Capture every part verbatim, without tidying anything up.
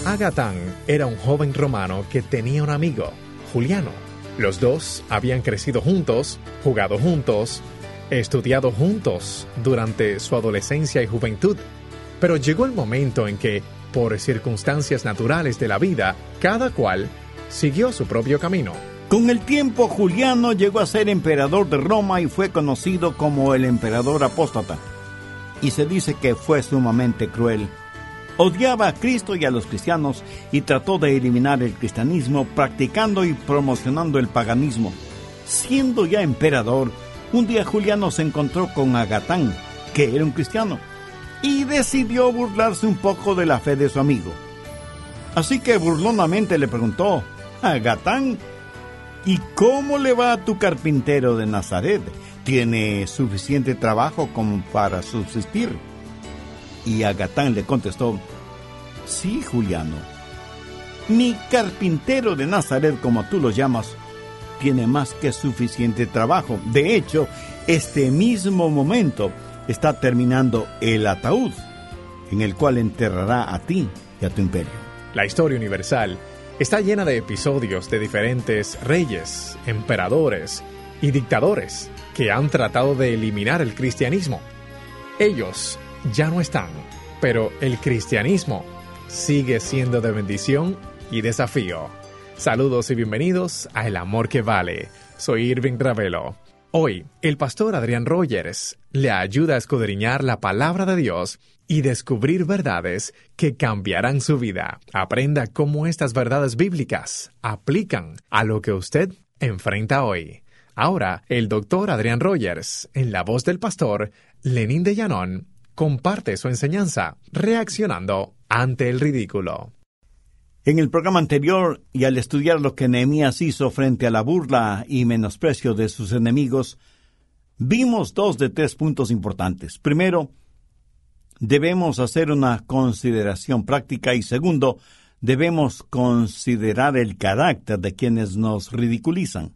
Agatán era un joven romano que tenía un amigo, Juliano. Los dos habían crecido juntos, jugado juntos, estudiado juntos durante su adolescencia y juventud. Pero llegó el momento en que, por circunstancias naturales de la vida, cada cual siguió su propio camino. Con el tiempo, Juliano llegó a ser emperador de Roma y fue conocido como el emperador apóstata. Y se dice que fue sumamente cruel. Odiaba a Cristo y a los cristianos y trató de eliminar el cristianismo practicando y promocionando el paganismo. Siendo ya emperador, un día Juliano se encontró con Agatán, que era un cristiano, y decidió burlarse un poco de la fe de su amigo. Así que burlonamente le preguntó: Agatán, ¿y cómo le va a tu carpintero de Nazaret? ¿Tiene suficiente trabajo como para subsistir? Y Agatán le contestó: sí, Juliano, mi carpintero de Nazaret, como tú lo llamas, tiene más que suficiente trabajo. De hecho, este mismo momento está terminando el ataúd en el cual enterrará a ti y a tu imperio. La historia universal está llena de episodios de diferentes reyes, emperadores y dictadores que han tratado de eliminar el cristianismo. Ellos ya no están, pero el cristianismo sigue siendo de bendición y desafío. Saludos y bienvenidos a El Amor que Vale. Soy Irving Ravelo. Hoy, el pastor Adrián Rogers le ayuda a escudriñar la palabra de Dios y descubrir verdades que cambiarán su vida. Aprenda cómo estas verdades bíblicas aplican a lo que usted enfrenta hoy. Ahora, el doctor Adrián Rogers, en la voz del pastor Lenín de Llanón, comparte su enseñanza, reaccionando ante el ridículo. En el programa anterior, y al estudiar lo que Nehemías hizo frente a la burla y menosprecio de sus enemigos, vimos dos de tres puntos importantes. Primero, debemos hacer una consideración práctica, y segundo, debemos considerar el carácter de quienes nos ridiculizan.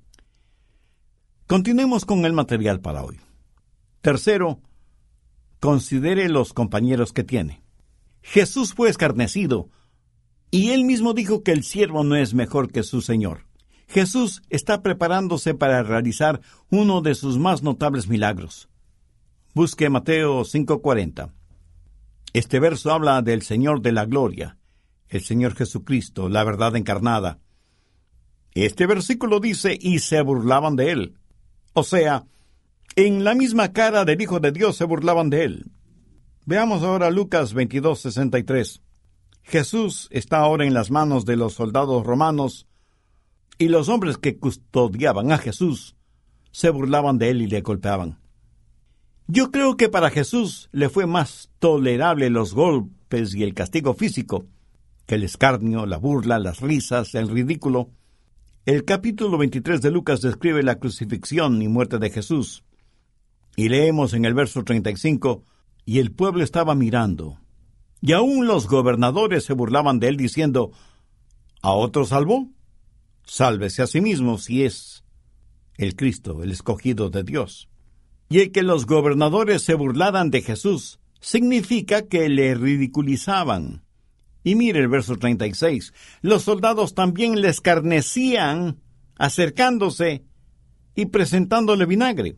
Continuemos con el material para hoy. Tercero, considere los compañeros que tiene. Jesús fue escarnecido, y él mismo dijo que el siervo no es mejor que su Señor. Jesús está preparándose para realizar uno de sus más notables milagros. Busque Mateo cinco cuarenta. Este verso habla del Señor de la gloria, el Señor Jesucristo, la verdad encarnada. Este versículo dice: y se burlaban de él. O sea, en la misma cara del Hijo de Dios se burlaban de él. Veamos ahora Lucas veintidós sesenta y tres. Jesús está ahora en las manos de los soldados romanos, y los hombres que custodiaban a Jesús se burlaban de él y le golpeaban. Yo creo que para Jesús le fue más tolerable los golpes y el castigo físico que el escarnio, la burla, las risas, el ridículo. El capítulo veintitrés de Lucas describe la crucifixión y muerte de Jesús. Y leemos en el verso treinta y cinco, y el pueblo estaba mirando, y aún los gobernadores se burlaban de él, diciendo: ¿a otro salvó? Sálvese a sí mismo si es el Cristo, el escogido de Dios. Y el que los gobernadores se burlaran de Jesús significa que le ridiculizaban. Y mire el verso treinta y seis. Los soldados también le escarnecían, acercándose y presentándole vinagre.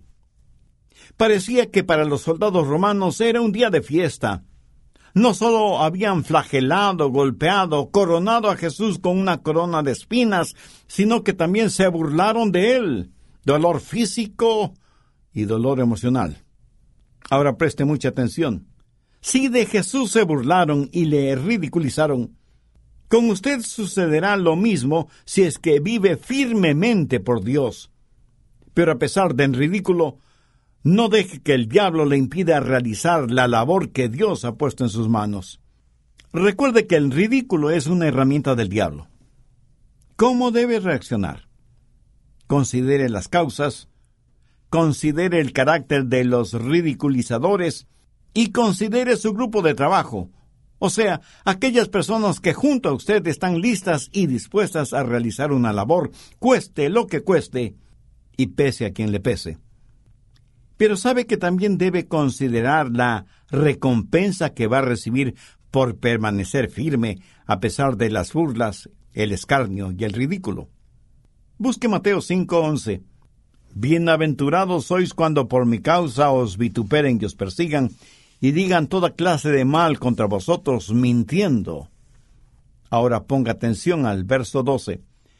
Parecía que para los soldados romanos era un día de fiesta. No solo habían flagelado, golpeado, coronado a Jesús con una corona de espinas, sino que también se burlaron de él. Dolor físico y dolor emocional. Ahora preste mucha atención. Si de Jesús se burlaron y le ridiculizaron, con usted sucederá lo mismo si es que vive firmemente por Dios. Pero a pesar del ridículo, no deje que el diablo le impida realizar la labor que Dios ha puesto en sus manos. Recuerde que el ridículo es una herramienta del diablo. ¿Cómo debe reaccionar? Considere las causas, considere el carácter de los ridiculizadores y considere su grupo de trabajo, o sea, aquellas personas que junto a usted están listas y dispuestas a realizar una labor, cueste lo que cueste, y pese a quien le pese. Pero sabe que también debe considerar la recompensa que va a recibir por permanecer firme a pesar de las burlas, el escarnio y el ridículo. Busque Mateo cinco once. Bienaventurados sois cuando por mi causa os vituperen y os persigan, y digan toda clase de mal contra vosotros, mintiendo. Ahora ponga atención al verso doce.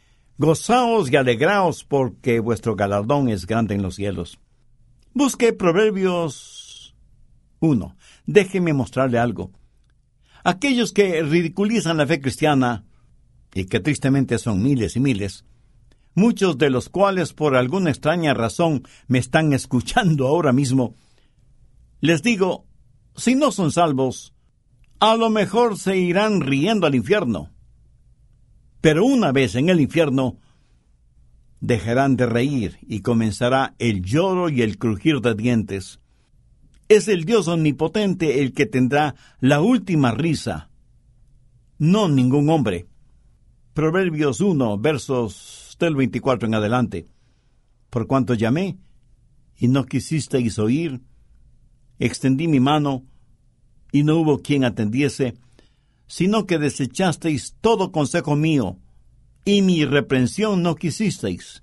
Gozaos y alegraos, porque vuestro galardón es grande en los cielos. Busque Proverbios uno. Déjeme mostrarle algo. Aquellos que ridiculizan la fe cristiana, y que tristemente son miles y miles, muchos de los cuales por alguna extraña razón me están escuchando ahora mismo, les digo, si no son salvos, a lo mejor se irán riendo al infierno. Pero una vez en el infierno, dejarán de reír y comenzará el lloro y el crujir de dientes. Es el Dios omnipotente el que tendrá la última risa, no ningún hombre. Proverbios uno, versos del veinticuatro en adelante. Por cuanto llamé, y no quisisteis oír, extendí mi mano, y no hubo quien atendiese, sino que desechasteis todo consejo mío, y mi reprensión no quisisteis.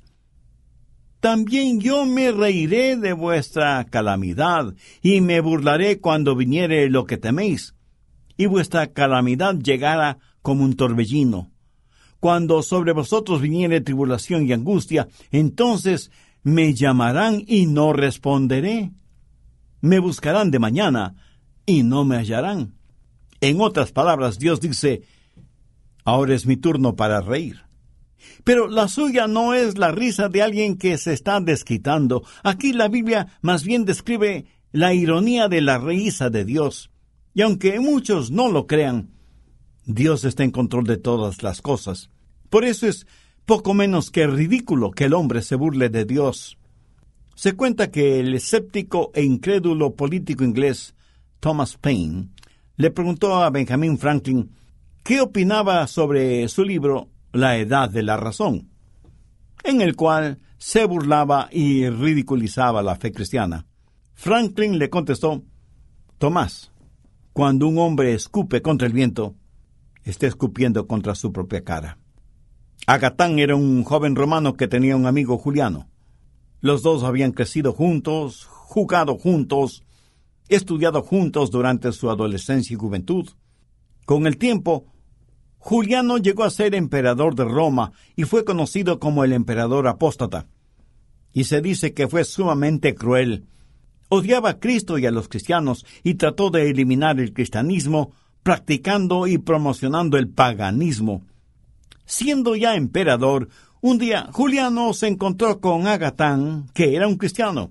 También yo me reiré de vuestra calamidad, y me burlaré cuando viniere lo que teméis, y vuestra calamidad llegara como un torbellino. Cuando sobre vosotros viniere tribulación y angustia, entonces me llamarán y no responderé. Me buscarán de mañana y no me hallarán. En otras palabras, Dios dice, ahora es mi turno para reír. Pero la suya no es la risa de alguien que se está desquitando. Aquí la Biblia más bien describe la ironía de la risa de Dios. Y aunque muchos no lo crean, Dios está en control de todas las cosas. Por eso es poco menos que ridículo que el hombre se burle de Dios. Se cuenta que el escéptico e incrédulo político inglés Thomas Paine le preguntó a Benjamin Franklin qué opinaba sobre su libro La Edad de la Razón, en el cual se burlaba y ridiculizaba la fe cristiana. Franklin le contestó, Tomás, cuando un hombre escupe contra el viento, está escupiendo contra su propia cara. Agatán era un joven romano que tenía un amigo Juliano. Los dos habían crecido juntos, jugado juntos, estudiado juntos durante su adolescencia y juventud. Con el tiempo, Juliano llegó a ser emperador de Roma y fue conocido como el emperador apóstata. Y se dice que fue sumamente cruel. Odiaba a Cristo y a los cristianos y trató de eliminar el cristianismo, practicando y promocionando el paganismo. Siendo ya emperador, un día Juliano se encontró con Agatán, que era un cristiano,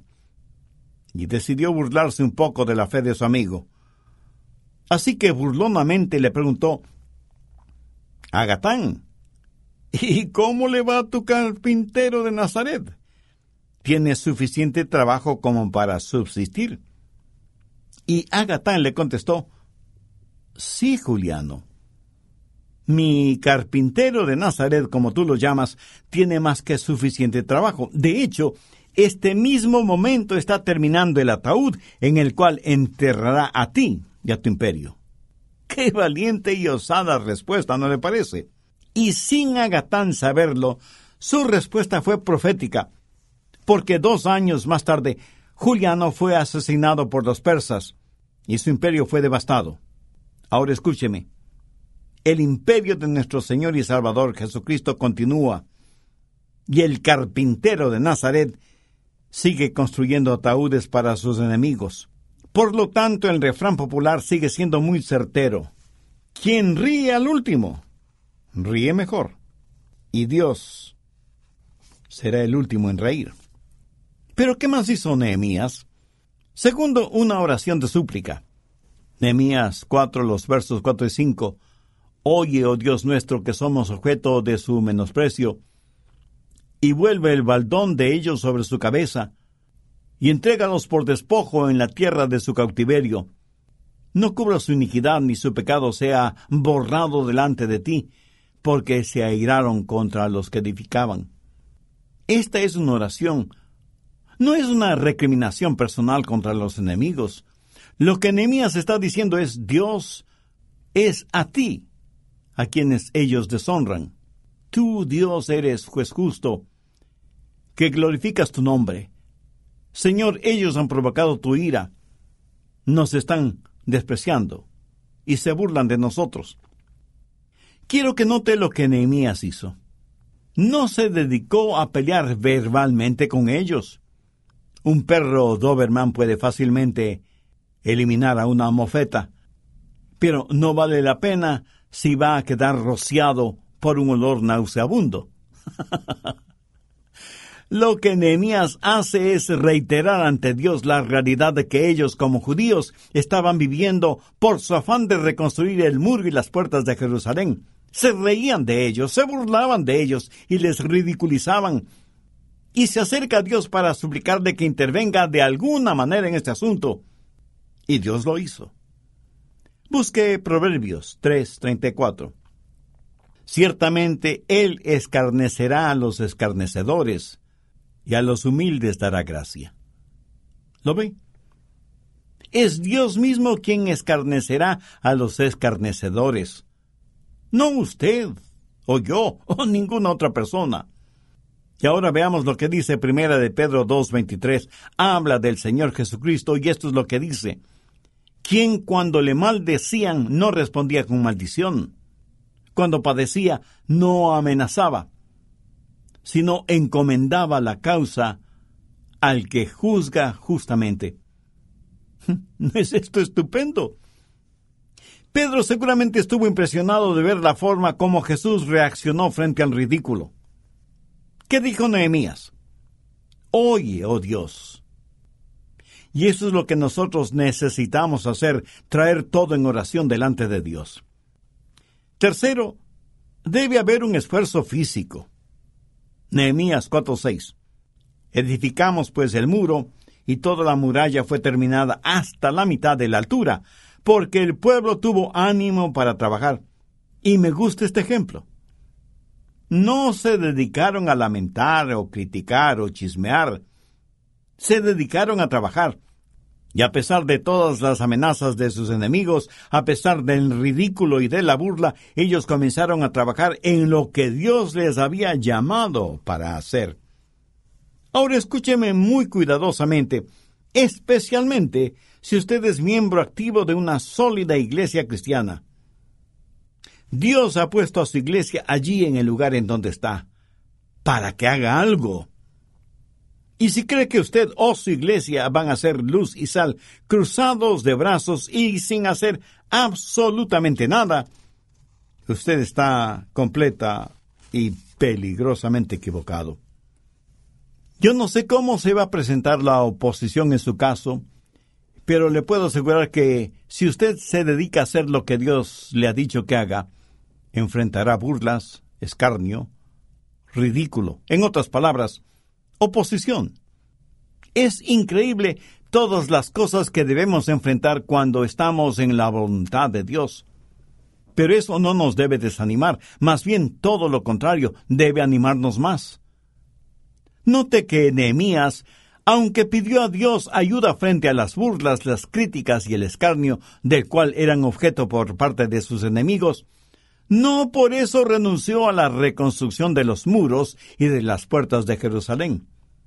y decidió burlarse un poco de la fe de su amigo. Así que burlonamente le preguntó, Agatán, ¿y cómo le va a tu carpintero de Nazaret? ¿Tienes suficiente trabajo como para subsistir? Y Agatán le contestó, sí, Juliano. Mi carpintero de Nazaret, como tú lo llamas, tiene más que suficiente trabajo. De hecho, este mismo momento está terminando el ataúd en el cual enterrará a ti y a tu imperio. ¡Qué valiente y osada respuesta!, ¿no le parece? Y sin Agatán saberlo, su respuesta fue profética, porque dos años más tarde, Juliano fue asesinado por los persas y su imperio fue devastado. Ahora escúcheme. El imperio de nuestro Señor y Salvador Jesucristo continúa, y el carpintero de Nazaret sigue construyendo ataúdes para sus enemigos. Por lo tanto, el refrán popular sigue siendo muy certero. Quien ríe al último, ríe mejor, y Dios será el último en reír. ¿Pero qué más hizo Nehemías? Segundo, una oración de súplica. Nehemías cuatro, los versos cuatro y cinco. Oye, oh Dios nuestro, que somos objeto de su menosprecio, y vuelve el baldón de ellos sobre su cabeza, y entrégalos por despojo en la tierra de su cautiverio. No cubra su iniquidad, ni su pecado sea borrado delante de ti, porque se airaron contra los que edificaban. Esta es una oración, no es una recriminación personal contra los enemigos. Lo que Nehemías está diciendo es: Dios es a ti a quienes ellos deshonran. Tú, Dios, eres juez justo, que glorificas tu nombre. Señor, ellos han provocado tu ira, nos están despreciando y se burlan de nosotros. Quiero que note lo que Nehemías hizo. No se dedicó a pelear verbalmente con ellos. Un perro Doberman puede fácilmente eliminar a una mofeta, pero no vale la pena si va a quedar rociado por un olor nauseabundo. Lo que Nehemías hace es reiterar ante Dios la realidad de que ellos, como judíos, estaban viviendo por su afán de reconstruir el muro y las puertas de Jerusalén. Se reían de ellos, se burlaban de ellos y les ridiculizaban. Y se acerca a Dios para suplicarle que intervenga de alguna manera en este asunto. Y Dios lo hizo. Busque Proverbios tres treinta y cuatro. Ciertamente Él escarnecerá a los escarnecedores, y a los humildes dará gracia. ¿Lo ve? Es Dios mismo quien escarnecerá a los escarnecedores. No usted, o yo, o ninguna otra persona. Y ahora veamos lo que dice Primera de Pedro dos veintitrés. Habla del Señor Jesucristo, y esto es lo que dice: quien cuando le maldecían no respondía con maldición, cuando padecía no amenazaba, sino encomendaba la causa al que juzga justamente. ¿No es esto estupendo? Pedro seguramente estuvo impresionado de ver la forma como Jesús reaccionó frente al ridículo. ¿Qué dijo Nehemías? Oye, oh Dios. Y eso es lo que nosotros necesitamos hacer, traer todo en oración delante de Dios. Tercero, debe haber un esfuerzo físico. Nehemías cuatro seis. Edificamos pues el muro, y toda la muralla fue terminada hasta la mitad de la altura, porque el pueblo tuvo ánimo para trabajar. Y me gusta este ejemplo. No se dedicaron a lamentar o criticar o chismear. Se dedicaron a trabajar. Y a pesar de todas las amenazas de sus enemigos, a pesar del ridículo y de la burla, ellos comenzaron a trabajar en lo que Dios les había llamado para hacer. Ahora escúcheme muy cuidadosamente, especialmente si usted es miembro activo de una sólida iglesia cristiana. Dios ha puesto a su iglesia allí en el lugar en donde está, para que haga algo. Y si cree que usted o su iglesia van a ser luz y sal, cruzados de brazos y sin hacer absolutamente nada, usted está completa y peligrosamente equivocado. Yo no sé cómo se va a presentar la oposición en su caso, pero le puedo asegurar que si usted se dedica a hacer lo que Dios le ha dicho que haga, enfrentará burlas, escarnio, ridículo. En otras palabras, oposición. Es increíble todas las cosas que debemos enfrentar cuando estamos en la voluntad de Dios. Pero eso no nos debe desanimar, más bien todo lo contrario, debe animarnos más. Note que Nehemías, aunque pidió a Dios ayuda frente a las burlas, las críticas y el escarnio del cual eran objeto por parte de sus enemigos, no por eso renunció a la reconstrucción de los muros y de las puertas de Jerusalén.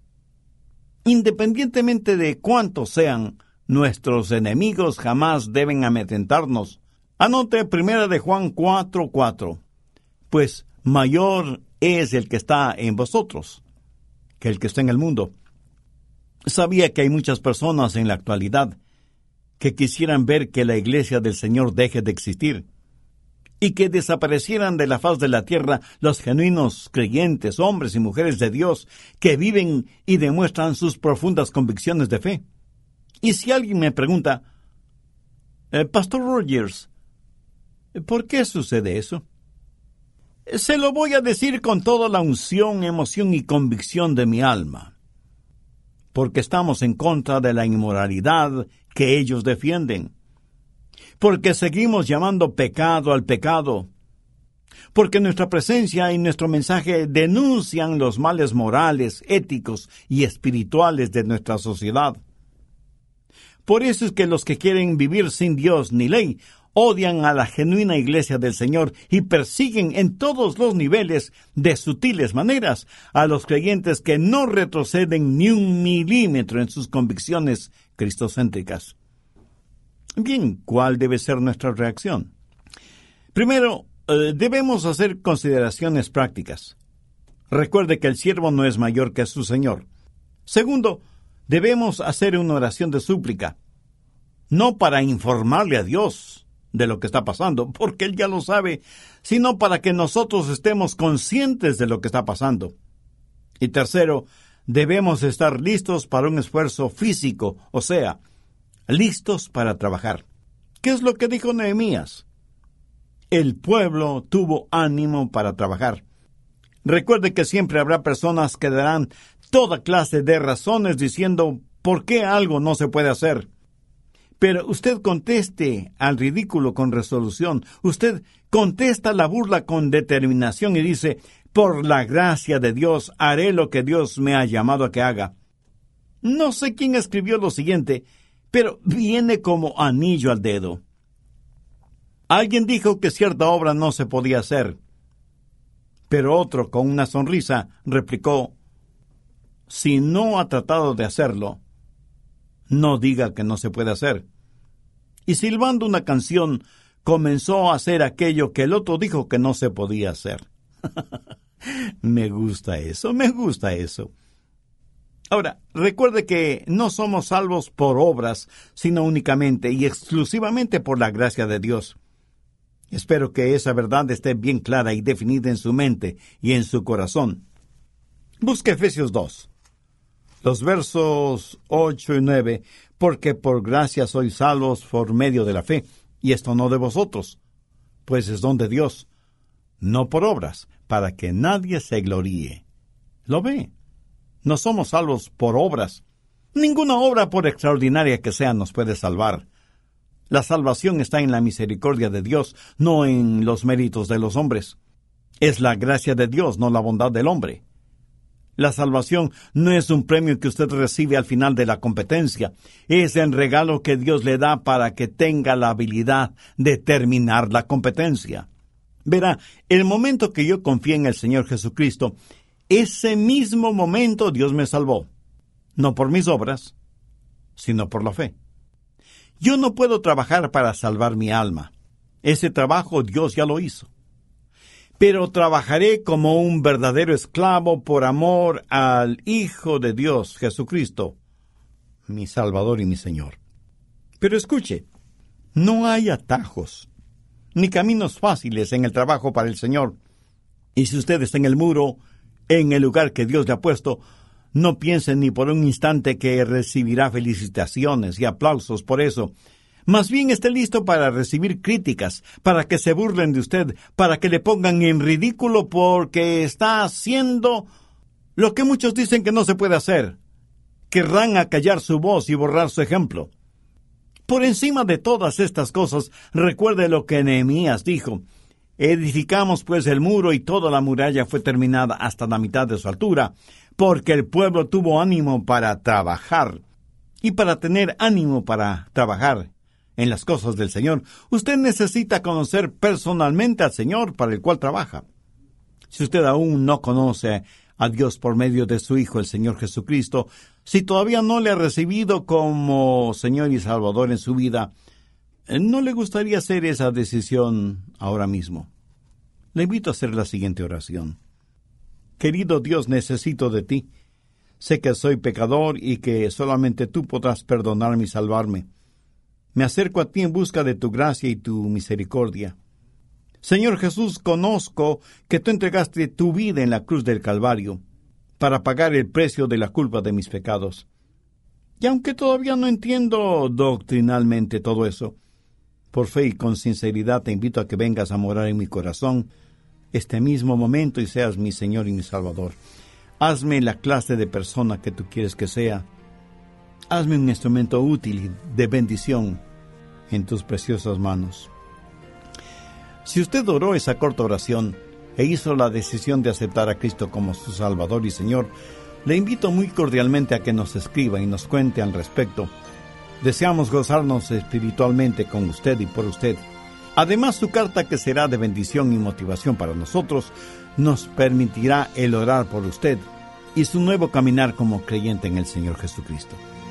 Independientemente de cuántos sean, nuestros enemigos jamás deben amedrentarnos. Anote primera de Juan cuatro cuatro. Pues mayor es el que está en vosotros que el que está en el mundo. Sabía que hay muchas personas en la actualidad que quisieran ver que la iglesia del Señor deje de existir y que desaparecieran de la faz de la tierra los genuinos creyentes, hombres y mujeres de Dios, que viven y demuestran sus profundas convicciones de fe. Y si alguien me pregunta, eh, Pastor Rogers, ¿por qué sucede eso? Se lo voy a decir con toda la unción, emoción y convicción de mi alma. Porque estamos en contra de la inmoralidad que ellos defienden. Porque seguimos llamando pecado al pecado. Porque nuestra presencia y nuestro mensaje denuncian los males morales, éticos y espirituales de nuestra sociedad. Por eso es que los que quieren vivir sin Dios ni ley odian a la genuina iglesia del Señor y persiguen en todos los niveles, de sutiles maneras, a los creyentes que no retroceden ni un milímetro en sus convicciones cristocéntricas. Bien, ¿cuál debe ser nuestra reacción? Primero, eh, debemos hacer consideraciones prácticas. Recuerde que el siervo no es mayor que su Señor. Segundo, debemos hacer una oración de súplica, no para informarle a Dios de lo que está pasando, porque Él ya lo sabe, sino para que nosotros estemos conscientes de lo que está pasando. Y tercero, debemos estar listos para un esfuerzo físico, o sea, listos para trabajar. ¿Qué es lo que dijo Nehemías? El pueblo tuvo ánimo para trabajar. Recuerde que siempre habrá personas que darán toda clase de razones diciendo por qué algo no se puede hacer. Pero usted conteste al ridículo con resolución. Usted contesta la burla con determinación y dice, por la gracia de Dios haré lo que Dios me ha llamado a que haga. No sé quién escribió lo siguiente, pero viene como anillo al dedo. Alguien dijo que cierta obra no se podía hacer, pero otro, con una sonrisa, replicó, si no ha tratado de hacerlo, no diga que no se puede hacer. Y silbando una canción, comenzó a hacer aquello que el otro dijo que no se podía hacer. Me gusta eso, me gusta eso. Ahora, recuerde que no somos salvos por obras, sino únicamente y exclusivamente por la gracia de Dios. Espero que esa verdad esté bien clara y definida en su mente y en su corazón. Busque Efesios dos, los versos ocho y nueve, porque por gracia sois salvos por medio de la fe, y esto no de vosotros, pues es don de Dios, no por obras, para que nadie se gloríe. ¿Lo ve? No somos salvos por obras. Ninguna obra, por extraordinaria que sea, nos puede salvar. La salvación está en la misericordia de Dios, no en los méritos de los hombres. Es la gracia de Dios, no la bondad del hombre. La salvación no es un premio que usted recibe al final de la competencia. Es el regalo que Dios le da para que tenga la habilidad de terminar la competencia. Verá, el momento que yo confié en el Señor Jesucristo, ese mismo momento Dios me salvó. No por mis obras, sino por la fe. Yo no puedo trabajar para salvar mi alma. Ese trabajo Dios ya lo hizo. Pero trabajaré como un verdadero esclavo por amor al Hijo de Dios, Jesucristo, mi Salvador y mi Señor. Pero escuche, no hay atajos, ni caminos fáciles en el trabajo para el Señor. Y si usted está en el muro, en el lugar que Dios le ha puesto, no piense ni por un instante que recibirá felicitaciones y aplausos por eso. Más bien esté listo para recibir críticas, para que se burlen de usted, para que le pongan en ridículo porque está haciendo lo que muchos dicen que no se puede hacer. Querrán acallar su voz y borrar su ejemplo. Por encima de todas estas cosas, recuerde lo que Nehemías dijo. Edificamos pues el muro y toda la muralla fue terminada hasta la mitad de su altura, porque el pueblo tuvo ánimo para trabajar. Y para tener ánimo para trabajar en las cosas del Señor, usted necesita conocer personalmente al Señor para el cual trabaja. Si usted aún no conoce a Dios por medio de su Hijo, el Señor Jesucristo, si todavía no le ha recibido como Señor y Salvador en su vida, ¿no le gustaría hacer esa decisión ahora mismo? Le invito a hacer la siguiente oración. Querido Dios, necesito de ti. Sé que soy pecador y que solamente tú podrás perdonarme y salvarme. Me acerco a ti en busca de tu gracia y tu misericordia. Señor Jesús, conozco que tú entregaste tu vida en la cruz del Calvario para pagar el precio de la culpa de mis pecados. Y aunque todavía no entiendo doctrinalmente todo eso, por fe y con sinceridad te invito a que vengas a morar en mi corazón este mismo momento y seas mi Señor y mi Salvador. Hazme la clase de persona que tú quieres que sea. Hazme un instrumento útil y de bendición en tus preciosas manos. Si usted oró esa corta oración e hizo la decisión de aceptar a Cristo como su Salvador y Señor, le invito muy cordialmente a que nos escriba y nos cuente al respecto. Deseamos gozarnos espiritualmente con usted y por usted. Además, su carta, que será de bendición y motivación para nosotros, nos permitirá el orar por usted y su nuevo caminar como creyente en el Señor Jesucristo.